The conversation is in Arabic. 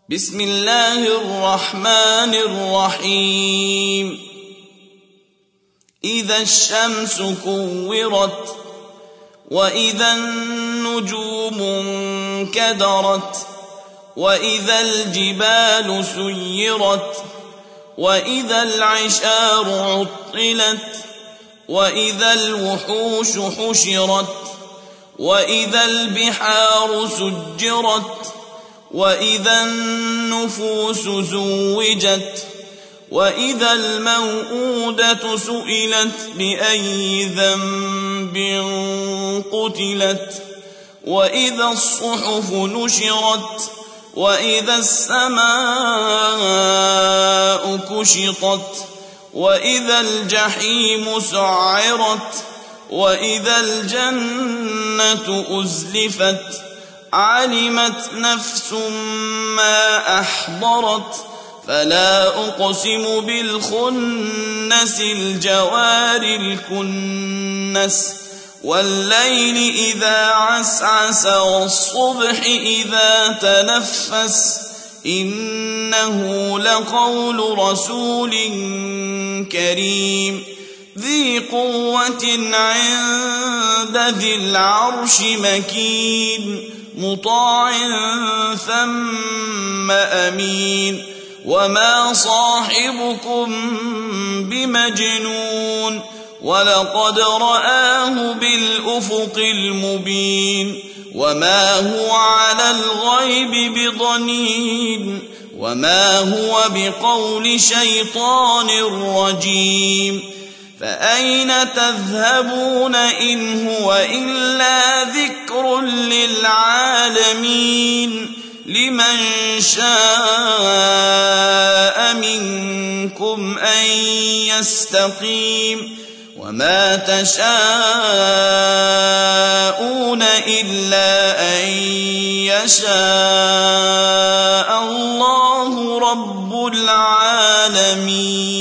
بسم الله الرحمن الرحيم إذا الشمس كورت وإذا النجوم انكدرت وإذا الجبال سيرت وإذا العشار عطلت وإذا الوحوش حشرت وإذا البحار سجرت وإذا النفوس زوجت وإذا الموءودة سئلت بأي ذنب قتلت وإذا الصحف نشرت وإذا السماء كشطت وإذا الجحيم سعرت وإذا الجنة أزلفت علمت نفس ما أحضرت فلا أقسم بالخنس الجوار الكنس والليل إذا عسعس والصبح إذا تنفس إنه لقول رسول كريم ذي قوة عند ذي العرش مكين مطاع ثم أمين وما صاحبكم بمجنون ولقد رآه بالأفق المبين وما هو على الغيب بضنين وما هو بقول شيطان رجيم فأين تذهبون إن هو إلا ذكر للعالمين لمن شاء منكم أن يستقيم وما تشاءون إلا أن يشاء الله رب العالمين.